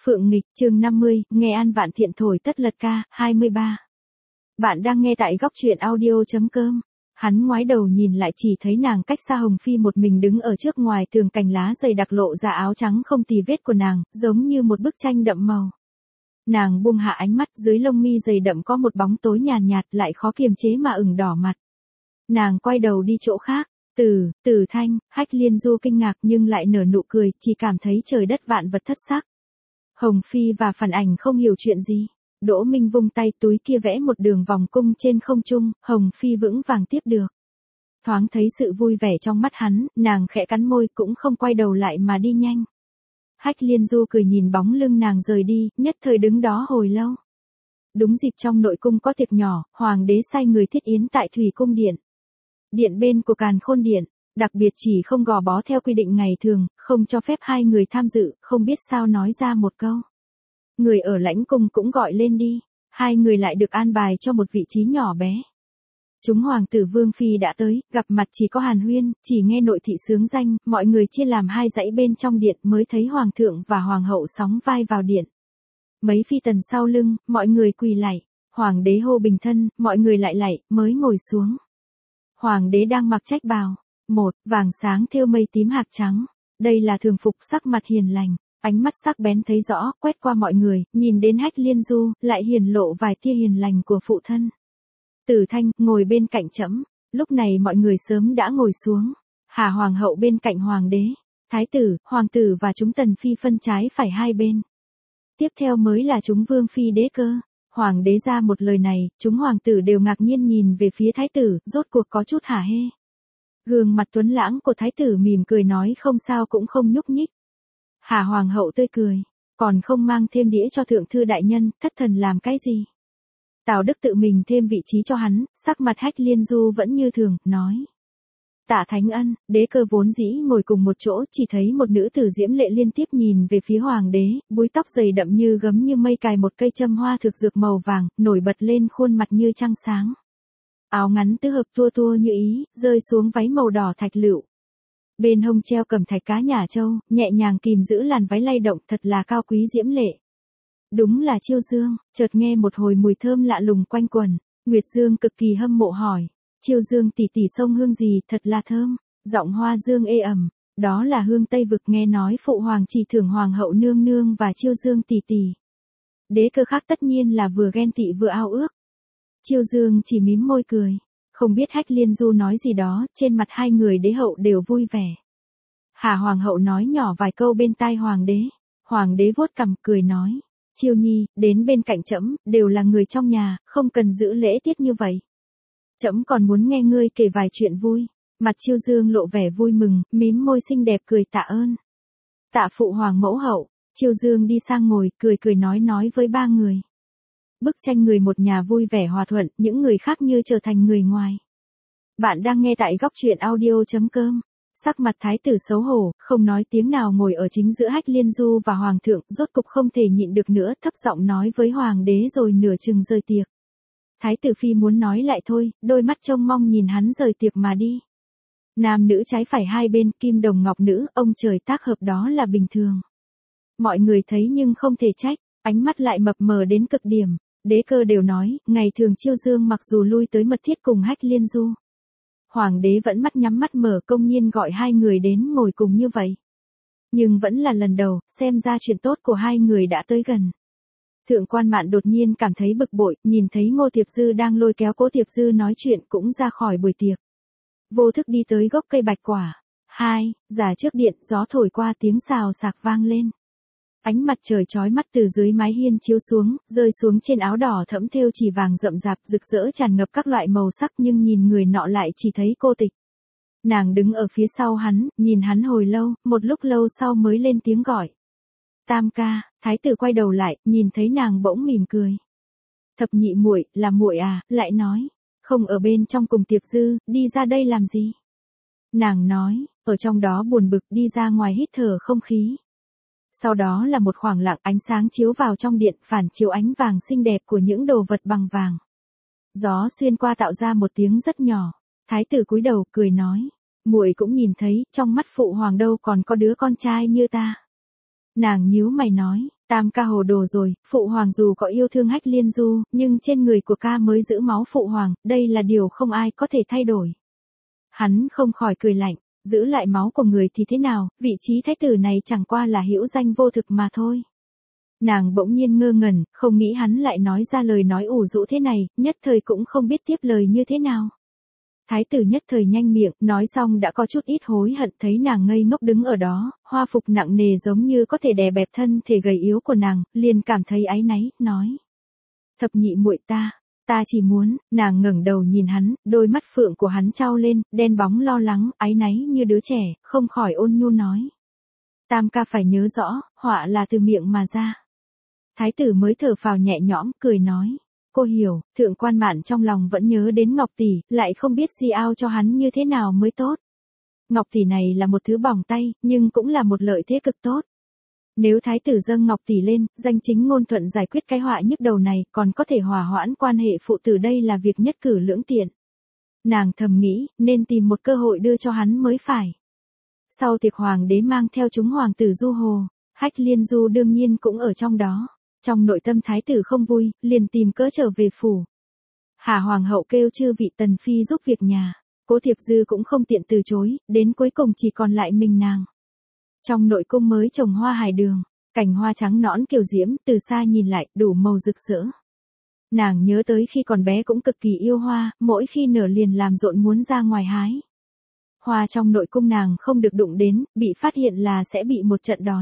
Phượng Nghịch, chương 50, nghe an vạn thiện thổi tất lật ca, 23. Bạn đang nghe tại góc truyện audio.com. Hắn ngoái đầu nhìn lại chỉ thấy nàng cách xa Hồng Phi một mình đứng ở trước ngoài tường cành lá dày đặc lộ ra áo trắng không tì vết của nàng, giống như một bức tranh đậm màu. Nàng buông hạ ánh mắt, dưới lông mi dày đậm có một bóng tối nhàn nhạt lại khó kiềm chế mà ửng đỏ mặt. Nàng quay đầu đi chỗ khác. Tử Thanh, Hách Liên Du kinh ngạc nhưng lại nở nụ cười, chỉ cảm thấy trời đất vạn vật thất sắc. Hồng Phi và Phản Ảnh không hiểu chuyện gì. Đỗ Minh vung tay, túi kia vẽ một đường vòng cung trên không trung, Hồng Phi vững vàng tiếp được. Thoáng thấy sự vui vẻ trong mắt hắn, nàng khẽ cắn môi cũng không quay đầu lại mà đi nhanh. Hách Liên Du cười nhìn bóng lưng nàng rời đi, nhất thời đứng đó hồi lâu. Đúng dịp trong nội cung có tiệc nhỏ, hoàng đế sai người thiết yến tại Thủy Cung Điện. Điện bên của Càn Khôn Điện, đặc biệt chỉ không gò bó theo quy định ngày thường, không cho phép hai người tham dự, không biết sao nói ra một câu. Người ở lãnh cung cũng gọi lên đi, hai người lại được an bài cho một vị trí nhỏ bé. Chúng hoàng tử Vương Phi đã tới, gặp mặt chỉ có hàn huyên, chỉ nghe nội thị xướng danh, mọi người chia làm hai dãy bên trong điện mới thấy hoàng thượng và hoàng hậu sóng vai vào điện. Mấy phi tần sau lưng, mọi người quỳ lạy, hoàng đế hô bình thân, mọi người lại lạy, mới ngồi xuống. Hoàng đế đang mặc trách bào, vàng sáng thêu mây tím hạc trắng, đây là thường phục, sắc mặt hiền lành, ánh mắt sắc bén thấy rõ, quét qua mọi người, nhìn đến Hách Liên Du, lại hiển lộ vài tia hiền lành của phụ thân. Tử Thanh, ngồi bên cạnh trẫm. Lúc này mọi người sớm đã ngồi xuống. Hà hoàng hậu bên cạnh hoàng đế, thái tử, hoàng tử và chúng tần phi phân trái phải hai bên. Tiếp theo mới là chúng vương phi đế cơ. Hoàng đế ra một lời này, chúng hoàng tử đều ngạc nhiên nhìn về phía thái tử, rốt cuộc có chút hả hê. Gương mặt tuấn lãng của thái tử mỉm cười nói không sao cũng không nhúc nhích. Hà hoàng hậu tươi cười, còn không mang thêm đĩa cho thượng thư đại nhân, thất thần làm cái gì. Tào Đức tự mình thêm vị trí cho hắn, sắc mặt Hách Liên Du vẫn như thường, nói. Tạ Thánh Ân, đế cơ vốn dĩ ngồi cùng một chỗ, chỉ thấy một nữ tử diễm lệ liên tiếp nhìn về phía hoàng đế, búi tóc dày đậm như gấm như mây cài một cây châm hoa thực dược màu vàng, nổi bật lên khuôn mặt như trăng sáng. Áo ngắn tứ hợp tua tua như ý, rơi xuống váy màu đỏ thạch lựu. Bên hông treo cẩm thạch cá nhả châu, nhẹ nhàng kìm giữ làn váy lay động, thật là cao quý diễm lệ. Đúng là Chiêu Dương, chợt nghe một hồi mùi thơm lạ lùng quanh quẩn, Nguyệt Dương cực kỳ hâm mộ hỏi. Chiêu Dương tỷ tỷ xông hương gì, thật là thơm, giọng Hoa Dương ê ẩm, đó là hương Tây Vực, nghe nói phụ hoàng chỉ thưởng hoàng hậu nương nương và Chiêu Dương tỷ tỷ. Đế cơ khác tất nhiên là vừa ghen tị vừa ao ước. Chiêu Dương chỉ mím môi cười, không biết Hách Liên Du nói gì đó, trên mặt hai người đế hậu đều vui vẻ. Hà hoàng hậu nói nhỏ vài câu bên tai hoàng đế vuốt cằm cười nói. Chiêu Nhi, đến bên cạnh trẫm, đều là người trong nhà, không cần giữ lễ tiết như vậy. Trẫm còn muốn nghe ngươi kể vài chuyện vui. Mặt Chiêu Dương lộ vẻ vui mừng, mím môi xinh đẹp cười tạ ơn. Tạ phụ hoàng mẫu hậu. Chiêu Dương đi sang ngồi, cười nói với ba người. Bức tranh người một nhà vui vẻ hòa thuận, những người khác như trở thành người ngoài. Bạn đang nghe tại góc truyện audio.com. Sắc mặt thái tử xấu hổ, không nói tiếng nào ngồi ở chính giữa Hách Liên Du và hoàng thượng, rốt cục không thể nhịn được nữa, thấp giọng nói với hoàng đế rồi nửa chừng rời tiệc. Thái tử phi muốn nói lại thôi, đôi mắt trông mong nhìn hắn rời tiệc mà đi. Nam nữ trái phải hai bên, kim đồng ngọc nữ, ông trời tác hợp đó là bình thường. Mọi người thấy nhưng không thể trách, ánh mắt lại mập mờ đến cực điểm. Đế cơ đều nói, ngày thường Chiêu Dương mặc dù lui tới mật thiết cùng Hách Liên Du. Hoàng đế vẫn mắt nhắm mắt mở công nhiên gọi hai người đến ngồi cùng như vậy. Nhưng vẫn là lần đầu, xem ra chuyện tốt của hai người đã tới gần. Thượng quan Mạn đột nhiên cảm thấy bực bội, nhìn thấy Ngô Tiệp Dư đang lôi kéo Cố Tiệp Dư nói chuyện cũng ra khỏi buổi tiệc. Vô thức đi tới gốc cây bạch quả. Giả trước điện, gió thổi qua tiếng xào xạc vang lên. Ánh mặt trời chói mắt từ dưới mái hiên chiếu xuống, rơi xuống trên áo đỏ thẫm thêu chỉ vàng rậm rạp rực rỡ tràn ngập các loại màu sắc nhưng nhìn người nọ lại chỉ thấy cô tịch. Nàng đứng ở phía sau hắn, nhìn hắn hồi lâu, một lúc lâu sau mới lên tiếng gọi. Tam ca, thái tử quay đầu lại, nhìn thấy nàng bỗng mỉm cười. Thập nhị muội, là muội à, lại nói, không ở bên trong cùng Tiệp Dư, đi ra đây làm gì? Nàng nói, ở trong đó buồn bực đi ra ngoài hít thở không khí. Sau đó là một khoảng lặng, ánh sáng chiếu vào trong điện, phản chiếu ánh vàng xinh đẹp của những đồ vật bằng vàng. Gió xuyên qua tạo ra một tiếng rất nhỏ. Thái tử cúi đầu cười nói, muội cũng nhìn thấy, trong mắt phụ hoàng đâu còn có đứa con trai như ta. Nàng nhíu mày nói, Tam ca hồ đồ rồi, phụ hoàng dù có yêu thương Hách Liên Du, nhưng trên người của ca mới giữ máu phụ hoàng, đây là điều không ai có thể thay đổi. Hắn không khỏi cười lạnh, giữ lại máu của người thì thế nào, vị trí thái tử này chẳng qua là hữu danh vô thực mà thôi. Nàng bỗng nhiên ngơ ngẩn, không nghĩ hắn lại nói ra lời nói ủ rũ thế này, nhất thời cũng không biết tiếp lời như thế nào. Thái tử nhất thời nhanh miệng, nói xong đã có chút ít hối hận, thấy nàng ngây ngốc đứng ở đó, hoa phục nặng nề giống như có thể đè bẹp thân thể gầy yếu của nàng, liền cảm thấy áy náy, nói. Thập nhị muội ta chỉ muốn, nàng ngẩng đầu nhìn hắn, đôi mắt phượng của hắn trao lên, đen bóng lo lắng, áy náy như đứa trẻ, không khỏi ôn nhu nói. Tam ca phải nhớ rõ, họa là từ miệng mà ra. Thái tử mới thở phào nhẹ nhõm, cười nói. Cô hiểu, thượng quan mạn trong lòng vẫn nhớ đến Ngọc tỷ, lại không biết di ao cho hắn như thế nào mới tốt. Ngọc tỷ này là một thứ bỏng tay, nhưng cũng là một lợi thế cực tốt. Nếu thái tử dâng Ngọc tỷ lên, danh chính ngôn thuận giải quyết cái họa nhức đầu này, còn có thể hòa hoãn quan hệ phụ tử, đây là việc nhất cử lưỡng tiện. Nàng thầm nghĩ, nên tìm một cơ hội đưa cho hắn mới phải. Sau tiệc hoàng đế mang theo chúng hoàng tử du hồ, Hách Liên Du đương nhiên cũng ở trong đó. Trong nội tâm thái tử không vui, liền tìm cớ trở về phủ. Hà hoàng hậu kêu chư vị tần phi giúp việc nhà, Cố Thiệp Dư cũng không tiện từ chối, đến cuối cùng chỉ còn lại mình nàng. Trong nội cung mới trồng hoa hải đường, cành hoa trắng nõn kiều diễm, từ xa nhìn lại, đủ màu rực rỡ. Nàng nhớ tới khi còn bé cũng cực kỳ yêu hoa, mỗi khi nở liền làm rộn muốn ra ngoài hái. Hoa trong nội cung nàng không được đụng đến, bị phát hiện là sẽ bị một trận đòn.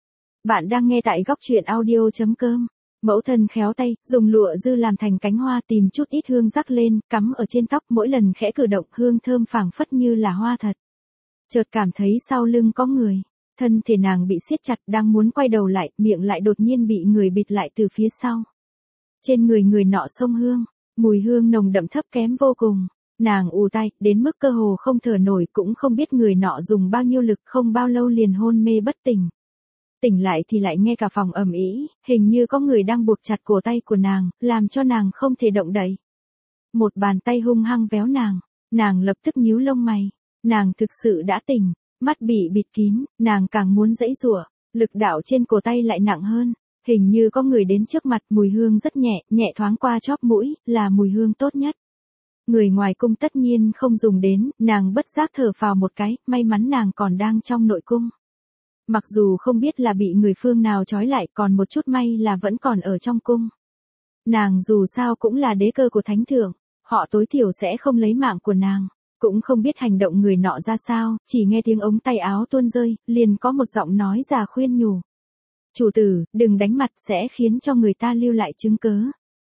Bạn đang nghe tại góc truyện audio.com. Mẫu thân khéo tay, dùng lụa dư làm thành cánh hoa, tìm chút ít hương rắc lên, cắm ở trên tóc, mỗi lần khẽ cử động hương thơm phảng phất như là hoa thật. Chợt cảm thấy sau lưng có người, thân thể nàng bị siết chặt, đang muốn quay đầu lại, miệng lại đột nhiên bị người bịt lại từ phía sau. Trên người người nọ xông hương, mùi hương nồng đậm thấp kém vô cùng. Nàng ù tai, đến mức cơ hồ không thở nổi, cũng không biết người nọ dùng bao nhiêu lực, không bao lâu liền hôn mê bất tỉnh. Tỉnh lại thì lại nghe cả phòng ầm ĩ, hình như có người đang buộc chặt cổ tay của nàng, làm cho nàng không thể động đậy. Một bàn tay hung hăng véo nàng lập tức nhíu lông mày. Nàng thực sự đã tỉnh, mắt bị bịt kín, nàng càng muốn giãy giụa, lực đạo trên cổ tay lại nặng hơn. Hình như có người đến trước mặt, mùi hương rất nhẹ, nhẹ thoáng qua chóp mũi, là mùi hương tốt nhất. Người ngoài cung tất nhiên không dùng đến, nàng bất giác thở phào một cái, may mắn nàng còn đang trong nội cung. Mặc dù không biết là bị người phương nào trói lại, còn một chút may là vẫn còn ở trong cung. Nàng dù sao cũng là đế cơ của thánh thượng, họ tối thiểu sẽ không lấy mạng của nàng. Cũng không biết hành động người nọ ra sao, chỉ nghe tiếng ống tay áo tuôn rơi, liền có một giọng nói già khuyên nhủ. Chủ tử, đừng đánh mặt, sẽ khiến cho người ta lưu lại chứng cớ.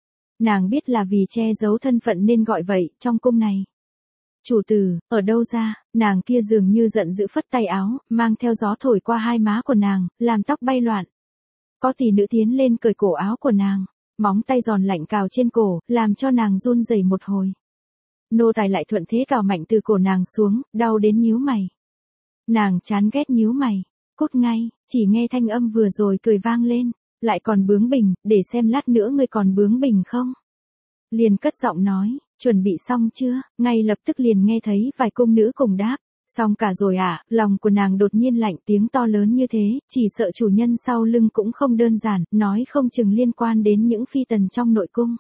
Nàng biết là vì che giấu thân phận nên gọi vậy, trong cung này. Chủ tử, ở đâu ra, nàng kia dường như giận dữ phất tay áo, mang theo gió thổi qua hai má của nàng, làm tóc bay loạn. Có tỷ nữ tiến lên cởi cổ áo của nàng, móng tay giòn lạnh cào trên cổ, làm cho nàng run rẩy một hồi. Nô tài lại thuận thế cào mạnh từ cổ nàng xuống, đau đến nhíu mày. Nàng chán ghét nhíu mày, cút ngay, chỉ nghe thanh âm vừa rồi cười vang lên, lại còn bướng bỉnh, để xem lát nữa ngươi còn bướng bỉnh không. Liền cất giọng nói, chuẩn bị xong chưa, ngay lập tức liền nghe thấy vài cung nữ cùng đáp, xong cả rồi à, lòng của nàng đột nhiên lạnh, tiếng to lớn như thế, chỉ sợ chủ nhân sau lưng cũng không đơn giản, nói không chừng liên quan đến những phi tần trong nội cung.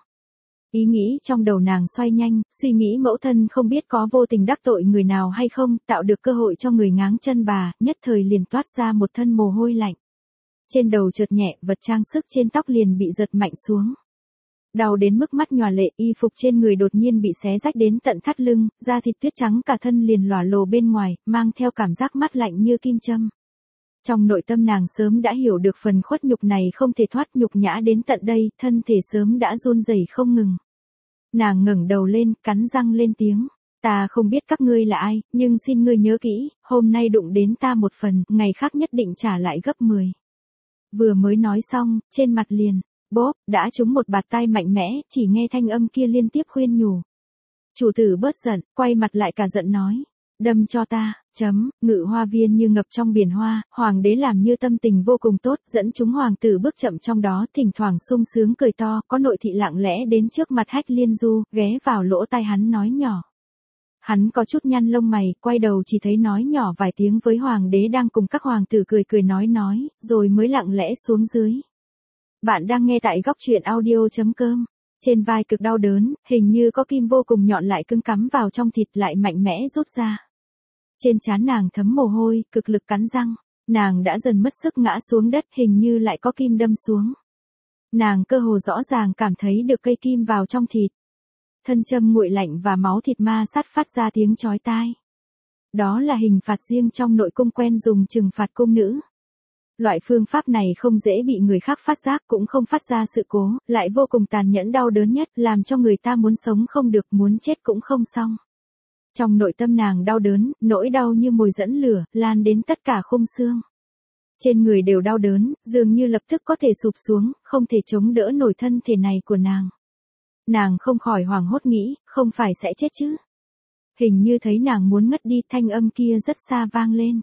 Ý nghĩ trong đầu nàng xoay nhanh, suy nghĩ mẫu thân không biết có vô tình đắc tội người nào hay không, tạo được cơ hội cho người ngáng chân bà, nhất thời liền toát ra một thân mồ hôi lạnh. Trên đầu chợt nhẹ, vật trang sức trên tóc liền bị giật mạnh xuống. Đau đến mức mắt nhòa lệ, y phục trên người đột nhiên bị xé rách đến tận thắt lưng, da thịt tuyết trắng cả thân liền lòa lồ bên ngoài, mang theo cảm giác mát lạnh như kim châm. Trong nội tâm nàng sớm đã hiểu được phần khuất nhục này không thể thoát, nhục nhã đến tận đây, thân thể sớm đã run rẩy không ngừng. Nàng ngẩng đầu lên, cắn răng lên tiếng. Ta không biết các ngươi là ai, nhưng xin ngươi nhớ kỹ, hôm nay đụng đến ta một phần, ngày khác nhất định trả lại gấp 10. Vừa mới nói xong, trên mặt liền, bốp, đã trúng một bạt tai mạnh mẽ, chỉ nghe thanh âm kia liên tiếp khuyên nhủ. Chủ tử bớt giận, quay mặt lại cả giận nói. Đâm cho ta, ngự hoa viên như ngập trong biển hoa, hoàng đế làm như tâm tình vô cùng tốt, dẫn chúng hoàng tử bước chậm trong đó, thỉnh thoảng sung sướng cười to, có nội thị lặng lẽ đến trước mặt Hách Liên Du, ghé vào lỗ tai hắn nói nhỏ. Hắn có chút nhăn lông mày, quay đầu chỉ thấy nói nhỏ vài tiếng với hoàng đế đang cùng các hoàng tử cười nói, rồi mới lặng lẽ xuống dưới. Bạn đang nghe tại góc truyện audio.com. Trên vai cực đau đớn, hình như có kim vô cùng nhọn lại cứng cắm vào trong thịt lại mạnh mẽ rút ra. Trên trán nàng thấm mồ hôi, cực lực cắn răng. Nàng đã dần mất sức ngã xuống đất, hình như lại có kim đâm xuống. Nàng cơ hồ rõ ràng cảm thấy được cây kim vào trong thịt. Thân châm nguội lạnh và máu thịt ma sát phát ra tiếng chói tai. Đó là hình phạt riêng trong nội cung quen dùng trừng phạt cung nữ. Loại phương pháp này không dễ bị người khác phát giác, cũng không phát ra sự cố, lại vô cùng tàn nhẫn đau đớn nhất, làm cho người ta muốn sống không được, muốn chết cũng không xong. Trong nội tâm nàng đau đớn, nỗi đau như mồi dẫn lửa, lan đến tất cả khung xương. Trên người đều đau đớn, dường như lập tức có thể sụp xuống, không thể chống đỡ nổi thân thể này của nàng. Nàng không khỏi hoảng hốt nghĩ, không phải sẽ chết chứ. Hình như thấy nàng muốn ngất đi, thanh âm kia rất xa vang lên.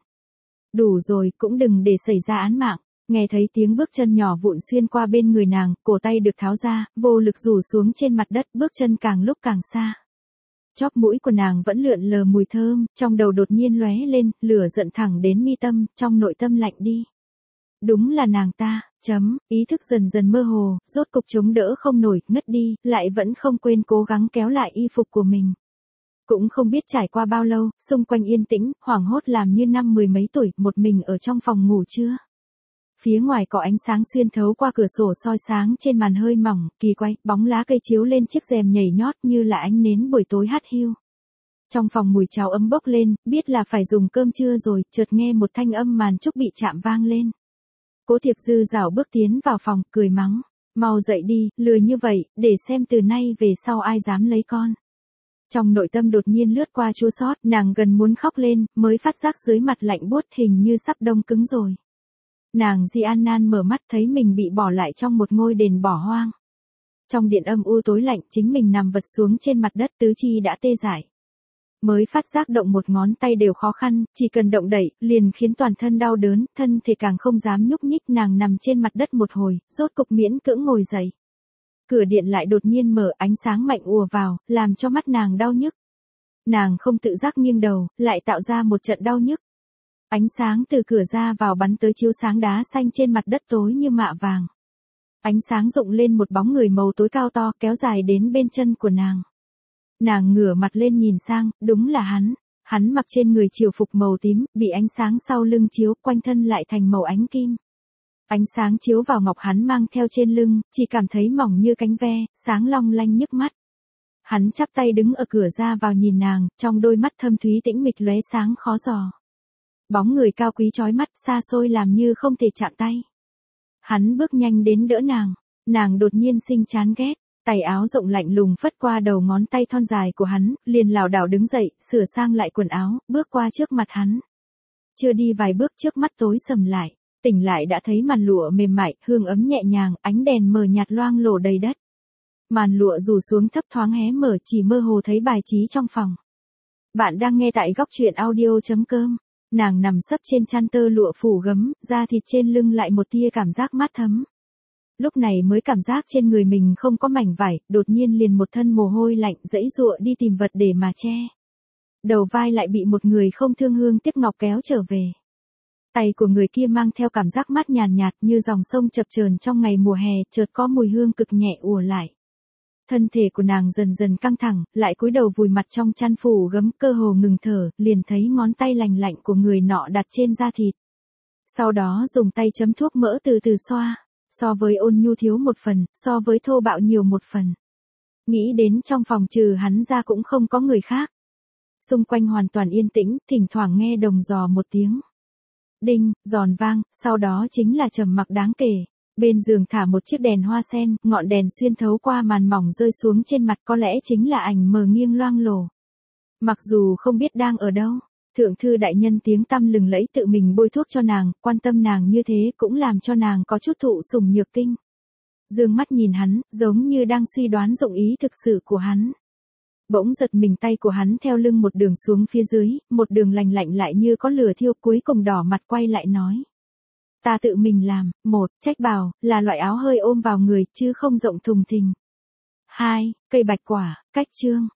Đủ rồi, cũng đừng để xảy ra án mạng. Nghe thấy tiếng bước chân nhỏ vụn xuyên qua bên người nàng, cổ tay được tháo ra, vô lực rủ xuống trên mặt đất, bước chân càng lúc càng xa. Chóp mũi của nàng vẫn lượn lờ mùi thơm, trong đầu đột nhiên lóe lên, lửa giận thẳng đến mi tâm, trong nội tâm lạnh đi. Đúng là nàng ta, ý thức dần dần mơ hồ, rốt cục chống đỡ không nổi, ngất đi, lại vẫn không quên cố gắng kéo lại y phục của mình. Cũng không biết trải qua bao lâu, xung quanh yên tĩnh, hoảng hốt làm như năm mười mấy tuổi, một mình ở trong phòng ngủ chưa. Phía ngoài có ánh sáng xuyên thấu qua cửa sổ soi sáng trên màn hơi mỏng, kỳ quái, bóng lá cây chiếu lên chiếc rèm nhảy nhót như là ánh nến buổi tối hắt hiu. Trong phòng mùi cháo ấm bốc lên, biết là phải dùng cơm trưa rồi, chợt nghe một thanh âm màn trúc bị chạm vang lên. Cố Thiệp Dư rảo bước tiến vào phòng, cười mắng, mau dậy đi, lười như vậy, để xem từ nay về sau ai dám lấy con. Trong nội tâm đột nhiên lướt qua chua xót, nàng gần muốn khóc lên, mới phát giác dưới mặt lạnh buốt, hình như sắp đông cứng rồi. Nàng Di An Nan mở mắt thấy mình bị bỏ lại trong một ngôi đền bỏ hoang. Trong điện âm u tối lạnh, chính mình nằm vật xuống trên mặt đất, tứ chi đã tê dại. Mới phát giác động một ngón tay đều khó khăn, chỉ cần động đẩy, liền khiến toàn thân đau đớn, thân thể càng không dám nhúc nhích. Nàng nằm trên mặt đất một hồi, rốt cục miễn cưỡng ngồi dậy. Cửa điện lại đột nhiên mở, ánh sáng mạnh ùa vào, làm cho mắt nàng đau nhức. Nàng không tự giác nghiêng đầu, lại tạo ra một trận đau nhức. Ánh sáng từ cửa ra vào bắn tới chiếu sáng đá xanh trên mặt đất tối như mạ vàng. Ánh sáng rụng lên một bóng người màu tối cao to, kéo dài đến bên chân của nàng. Nàng ngửa mặt lên nhìn sang, đúng là hắn. Hắn mặc trên người triều phục màu tím, bị ánh sáng sau lưng chiếu, quanh thân lại thành màu ánh kim. Ánh sáng chiếu vào ngọc hắn mang theo trên lưng, chỉ cảm thấy mỏng như cánh ve, sáng long lanh nhức mắt. Hắn chắp tay đứng ở cửa ra vào nhìn nàng, trong đôi mắt thâm thúy tĩnh mịch lóe sáng khó dò. Bóng người cao quý chói mắt, xa xôi làm như không thể chạm tay. Hắn bước nhanh đến đỡ nàng đột nhiên sinh chán ghét, tay áo rộng lạnh lùng phất qua đầu ngón tay thon dài của hắn, liền lảo đảo đứng dậy, sửa sang lại quần áo, bước qua trước mặt hắn. Chưa đi vài bước trước mắt tối sầm lại, tỉnh lại đã thấy màn lụa mềm mại, hương ấm nhẹ nhàng, ánh đèn mờ nhạt loang lổ đầy đất. Màn lụa rủ xuống thấp thoáng hé mở, chỉ mơ hồ thấy bài trí trong phòng. Bạn đang nghe tại góc truyện audio.com. Nàng nằm sấp trên chăn tơ lụa phủ gấm, da thịt trên lưng lại một tia cảm giác mát thấm. Lúc này mới cảm giác trên người mình không có mảnh vải, đột nhiên liền một thân mồ hôi lạnh, giãy giụa đi tìm vật để mà che. Đầu vai lại bị một người không thương hương tiếc ngọc kéo trở về. Tay của người kia mang theo cảm giác mát nhàn nhạt như dòng sông chập chờn trong ngày mùa hè, chợt có mùi hương cực nhẹ ùa lại. Thân thể của nàng dần dần căng thẳng, lại cúi đầu vùi mặt trong chăn phủ gấm, cơ hồ ngừng thở, liền thấy ngón tay lành lạnh của người nọ đặt trên da thịt. Sau đó dùng tay chấm thuốc mỡ từ từ xoa, so với ôn nhu thiếu một phần, so với thô bạo nhiều một phần. Nghĩ đến trong phòng trừ hắn ra cũng không có người khác. Xung quanh hoàn toàn yên tĩnh, thỉnh thoảng nghe đồng giò một tiếng đinh, giòn vang, sau đó chính là trầm mặc đáng kể. Bên giường thả một chiếc đèn hoa sen, ngọn đèn xuyên thấu qua màn mỏng rơi xuống trên mặt, có lẽ chính là ảnh mờ nghiêng loang lổ. Mặc dù không biết đang ở đâu, thượng thư đại nhân tiếng tăm lừng lẫy tự mình bôi thuốc cho nàng, quan tâm nàng như thế cũng làm cho nàng có chút thụ sủng nhược kinh. Dương mắt nhìn hắn, giống như đang suy đoán dụng ý thực sự của hắn. Bỗng giật mình, tay của hắn theo lưng một đường xuống phía dưới, một đường lành lạnh lại như có lửa thiêu, cuối cùng đỏ mặt quay lại nói. Ta tự mình làm, 1, trách bào, là loại áo hơi ôm vào người, chứ không rộng thùng thình. 2, cây bạch quả, cách chương.